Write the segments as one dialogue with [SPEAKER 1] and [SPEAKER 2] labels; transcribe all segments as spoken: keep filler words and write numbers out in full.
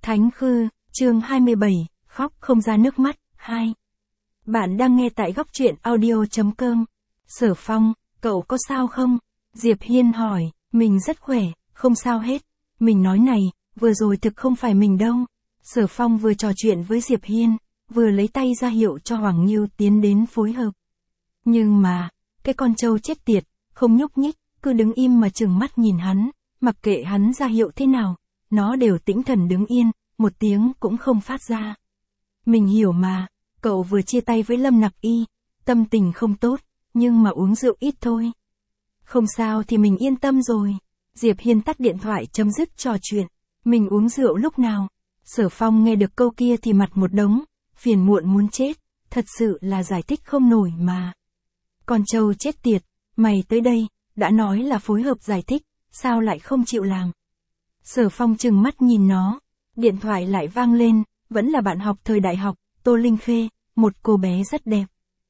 [SPEAKER 1] Thánh Khư, chương hai mươi bảy, khóc không ra nước mắt, hai. Bạn đang nghe tại góc truyện audio chấm com. Sở Phong, cậu có sao không? Diệp Hiên hỏi, mình rất khỏe, không sao hết. Mình nói này, vừa rồi thực không phải mình đâu. Sở Phong vừa trò chuyện với Diệp Hiên, vừa lấy tay ra hiệu cho Hoàng Nghiêu tiến đến phối hợp. Nhưng mà, cái con trâu chết tiệt, không nhúc nhích, cứ đứng im mà trừng mắt nhìn hắn, mặc kệ hắn ra hiệu thế nào, nó đều tĩnh thần đứng yên, một tiếng cũng không phát ra. Mình hiểu mà, cậu vừa chia tay với Lâm Nặc Y, tâm tình không tốt, nhưng mà uống rượu ít thôi. Không sao thì mình yên tâm rồi. Diệp Hiên tắt điện thoại chấm dứt trò chuyện. Mình uống rượu lúc nào? Sở Phong nghe được câu kia thì mặt một đống, phiền muộn muốn chết, thật sự là giải thích không nổi mà. Con trâu chết tiệt, mày tới đây, đã nói là phối hợp giải thích, sao lại không chịu làm? Sở Phong trừng mắt nhìn nó, điện thoại lại vang lên, vẫn là bạn học thời đại học, Tô Linh Khê, một cô bé rất đẹp.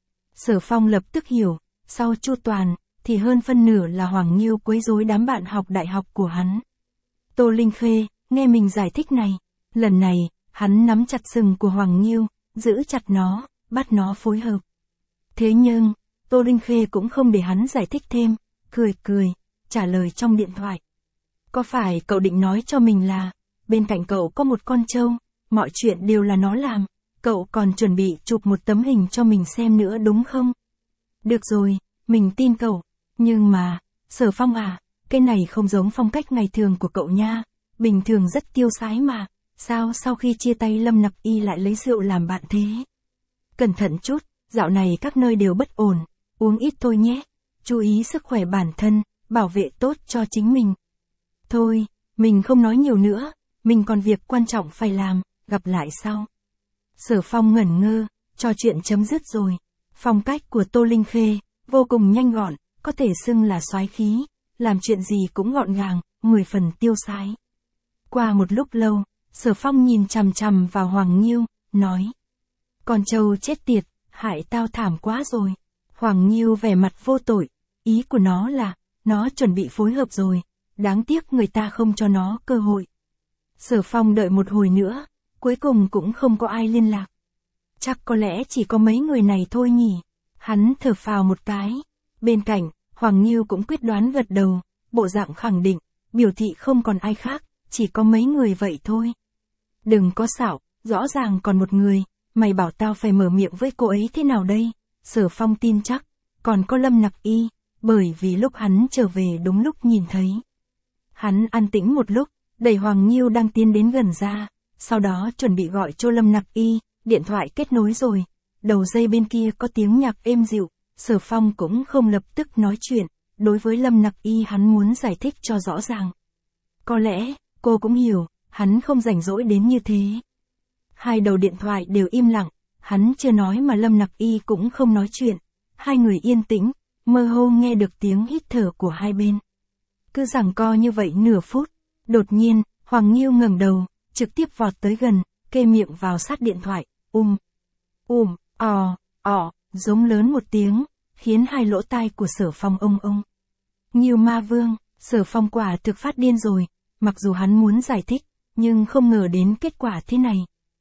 [SPEAKER 1] Sở Phong lập tức hiểu, sau Chu Toàn, thì hơn phân nửa là Hoàng Nghiêu quấy rối đám bạn học đại học của hắn. Tô Linh Khê, nghe mình giải thích này, lần này, hắn nắm chặt sừng của Hoàng Nghiêu, giữ chặt nó, bắt nó phối hợp. Thế nhưng, Tô Linh Khê cũng không để hắn giải thích thêm, cười cười, trả lời trong điện thoại. Có phải cậu định nói cho mình là, bên cạnh cậu có một con trâu, mọi chuyện đều là nó làm, cậu còn chuẩn bị chụp một tấm hình cho mình xem nữa đúng không? Được rồi, mình tin cậu, nhưng mà, Sở Phong à, cái này không giống phong cách ngày thường của cậu nha, bình thường rất tiêu sái mà, sao sau khi chia tay Lâm Nặc Y lại lấy rượu làm bạn thế? Cẩn thận chút, dạo này các nơi đều bất ổn, uống ít thôi nhé, chú ý sức khỏe bản thân, bảo vệ tốt cho chính mình. Thôi, mình không nói nhiều nữa, mình còn việc quan trọng phải làm, gặp lại sau. Sở Phong ngẩn ngơ, trò chuyện chấm dứt rồi. Phong cách của Tô Linh Khê, vô cùng nhanh gọn, có thể xưng là soái khí, làm chuyện gì cũng gọn gàng, mười phần tiêu sái. Qua một lúc lâu, Sở Phong nhìn chằm chằm vào Hoàng Nghiêu, nói. Con trâu chết tiệt, hại tao thảm quá rồi. Hoàng Nghiêu vẻ mặt vô tội, ý của nó là, nó chuẩn bị phối hợp rồi, đáng tiếc người ta không cho nó cơ hội. Sở Phong đợi một hồi nữa, cuối cùng cũng không có ai liên lạc. Chắc có lẽ chỉ có mấy người này thôi nhỉ. Hắn thở phào một cái. Bên cạnh, Hoàng Nghiêu cũng quyết đoán gật đầu, bộ dạng khẳng định, biểu thị không còn ai khác, chỉ có mấy người vậy thôi. Đừng có xạo, rõ ràng còn một người, mày bảo tao phải mở miệng với cô ấy thế nào đây? Sở Phong tin chắc, còn có Lâm Nặc Y, bởi vì lúc hắn trở về đúng lúc nhìn thấy. Hắn an tĩnh một lúc, đẩy Hoàng Nghiêu đang tiến đến gần ra, sau đó chuẩn bị gọi cho Lâm Nặc Y, điện thoại kết nối rồi, đầu dây bên kia có tiếng nhạc êm dịu, Sở Phong cũng không lập tức nói chuyện, đối với Lâm Nặc Y hắn muốn giải thích cho rõ ràng. Có lẽ, cô cũng hiểu, hắn không rảnh rỗi đến như thế. Hai đầu điện thoại đều im lặng, hắn chưa nói mà Lâm Nặc Y cũng không nói chuyện, hai người yên tĩnh, mơ hồ nghe được tiếng hít thở của hai bên. Cứ giằng co như vậy nửa phút, đột nhiên, Hoàng Nghiêu ngẩng đầu, trực tiếp vọt tới gần, kê miệng vào sát điện thoại, um, um, ò, ò, giống lớn một tiếng, khiến hai lỗ tai của Sở Phong ông ông. Nghiêu ma vương, Sở Phong quả thực phát điên rồi, mặc dù hắn muốn giải thích, nhưng không ngờ đến kết quả thế này.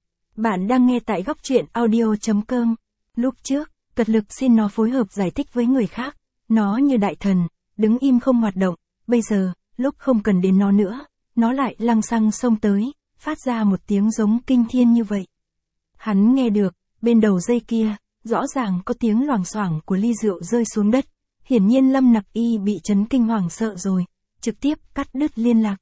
[SPEAKER 1] Bạn đang nghe tại góc truyện audio chấm com. Lúc trước, cật lực xin nó phối hợp giải thích với người khác, nó như đại thần, đứng im không hoạt động, bây giờ, lúc không cần đến nó nữa, nó lại lăng xăng xông tới, phát ra một tiếng giống kinh thiên như vậy. Hắn nghe được, bên đầu dây kia, rõ ràng có tiếng loảng xoảng của ly rượu rơi xuống đất, hiển nhiên Lâm Nặc Y bị chấn kinh hoàng sợ rồi, trực tiếp cắt đứt liên lạc.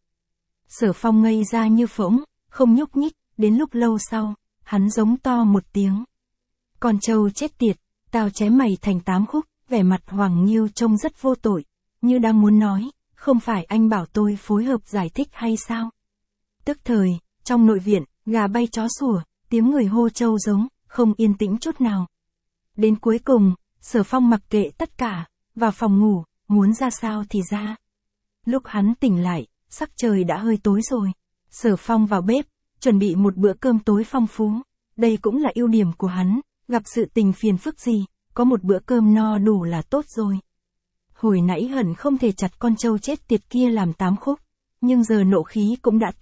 [SPEAKER 1] Sở Phong ngây ra như phỗng, không nhúc nhích, đến lúc lâu sau, hắn giống to một tiếng. Con trâu chết tiệt, tao chém mày thành tám khúc, vẻ mặt Hoàng Nghiêu trông rất vô tội, như đang muốn nói, không phải anh bảo tôi phối hợp giải thích hay sao? Tức thời, trong nội viện, gà bay chó sủa, tiếng người hô trâu giống, không yên tĩnh chút nào. Đến cuối cùng, Sở Phong mặc kệ tất cả, vào phòng ngủ, muốn ra sao thì ra. Lúc hắn tỉnh lại, sắc trời đã hơi tối rồi. Sở Phong vào bếp, chuẩn bị một bữa cơm tối phong phú. Đây cũng là ưu điểm của hắn, gặp sự tình phiền phức gì, có một bữa cơm no đủ là tốt rồi. Hồi nãy hẳn không thể chặt con trâu chết tiệt kia làm tám khúc, nhưng giờ nộ khí cũng đã tắt, hắn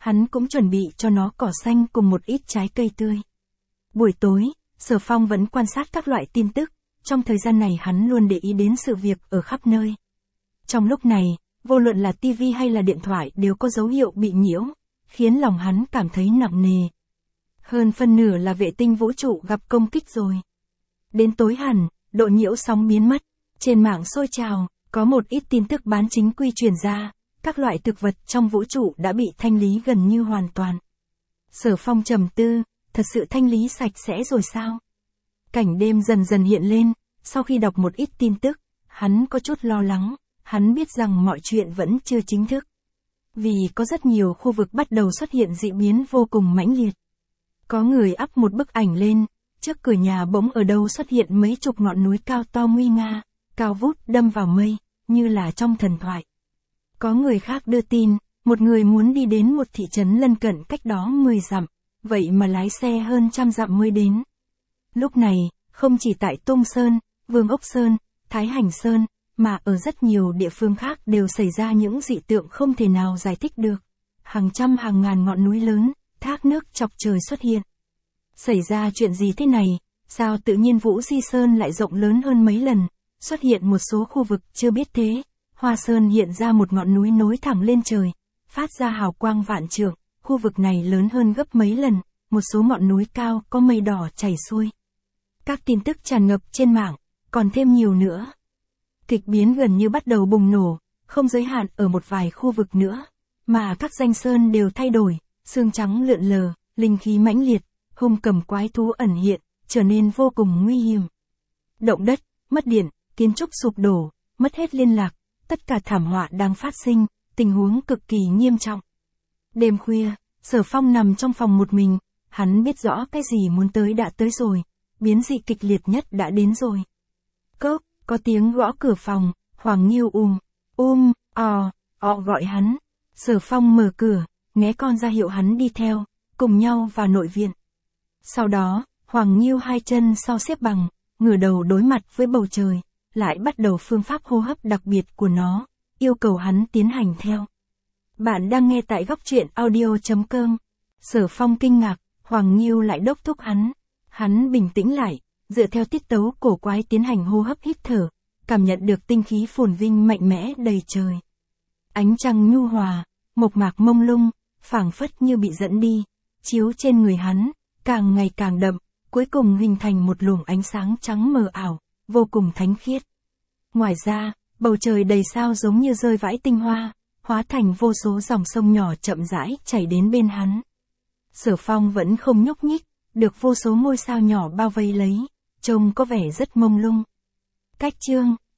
[SPEAKER 1] Hắn cũng chuẩn bị cho nó cỏ xanh cùng một ít trái cây tươi. Buổi tối, Sở Phong vẫn quan sát các loại tin tức, trong thời gian này hắn luôn để ý đến sự việc ở khắp nơi. Trong lúc này, vô luận là ti vi hay là điện thoại đều có dấu hiệu bị nhiễu, khiến lòng hắn cảm thấy nặng nề. Hơn phân nửa là vệ tinh vũ trụ gặp công kích rồi. Đến tối hẳn, độ nhiễu sóng biến mất, trên mạng sôi trào, có một ít tin tức bán chính quy truyền ra, các loại thực vật trong vũ trụ đã bị thanh lý gần như hoàn toàn. Sở Phong trầm tư, thật sự thanh lý sạch sẽ rồi sao? Cảnh đêm dần dần hiện lên, sau khi đọc một ít tin tức, hắn có chút lo lắng, hắn biết rằng mọi chuyện vẫn chưa chính thức. Vì có rất nhiều khu vực bắt đầu xuất hiện dị biến vô cùng mãnh liệt. Có người up một bức ảnh lên, trước cửa nhà bỗng ở đâu xuất hiện mấy chục ngọn núi cao to nguy nga, cao vút đâm vào mây, như là trong thần thoại. Có người khác đưa tin, một người muốn đi đến một thị trấn lân cận cách đó mười dặm, vậy mà lái xe hơn trăm dặm mới đến. Lúc này, không chỉ tại Tung Sơn, Vương Ốc Sơn, Thái Hành Sơn, mà ở rất nhiều địa phương khác đều xảy ra những dị tượng không thể nào giải thích được. Hàng trăm hàng ngàn ngọn núi lớn, thác nước chọc trời xuất hiện. Xảy ra chuyện gì thế này, sao tự nhiên Vũ Di Sơn lại rộng lớn hơn mấy lần, xuất hiện một số khu vực chưa biết thế. Hoa Sơn hiện ra một ngọn núi nối thẳng lên trời, phát ra hào quang vạn trượng, khu vực này lớn hơn gấp mấy lần, một số ngọn núi cao có mây đỏ chảy xuôi. Các tin tức tràn ngập trên mạng, còn thêm nhiều nữa. Kịch biến gần như bắt đầu bùng nổ, không giới hạn ở một vài khu vực nữa, mà các danh sơn đều thay đổi, sương trắng lượn lờ, linh khí mãnh liệt, hung cầm quái thú ẩn hiện, trở nên vô cùng nguy hiểm. Động đất, mất điện, kiến trúc sụp đổ, mất hết liên lạc, tất cả thảm họa đang phát sinh, tình huống cực kỳ nghiêm trọng. Đêm khuya, Sở Phong nằm trong phòng một mình, hắn biết rõ cái gì muốn tới đã tới rồi, biến dị kịch liệt nhất đã đến rồi. Cốc, có tiếng gõ cửa phòng, Hoàng Nghiêu um, um, o, o gọi hắn. Sở Phong mở cửa, nghe con ra hiệu hắn đi theo, cùng nhau vào nội viện. Sau đó, Hoàng Nghiêu hai chân sau xếp bằng, ngửa đầu đối mặt với bầu trời, lại bắt đầu phương pháp hô hấp đặc biệt của nó, yêu cầu hắn tiến hành theo. Bạn đang nghe tại góc truyện audio chấm com. Sở Phong kinh ngạc, Hoàng Nghiêu lại đốc thúc hắn. Hắn bình tĩnh lại, dựa theo tiết tấu cổ quái tiến hành hô hấp hít thở, cảm nhận được tinh khí phồn vinh mạnh mẽ đầy trời. Ánh trăng nhu hòa, mộc mạc mông lung, phảng phất như bị dẫn đi, chiếu trên người hắn, càng ngày càng đậm, cuối cùng hình thành một luồng ánh sáng trắng mờ ảo, vô cùng thánh khiết. Ngoài ra, bầu trời đầy sao giống như rơi vãi tinh hoa, hóa thành vô số dòng sông nhỏ chậm rãi chảy đến bên hắn. Sở Phong vẫn không nhúc nhích, được vô số ngôi sao nhỏ bao vây lấy, trông có vẻ rất mông lung. Cách chương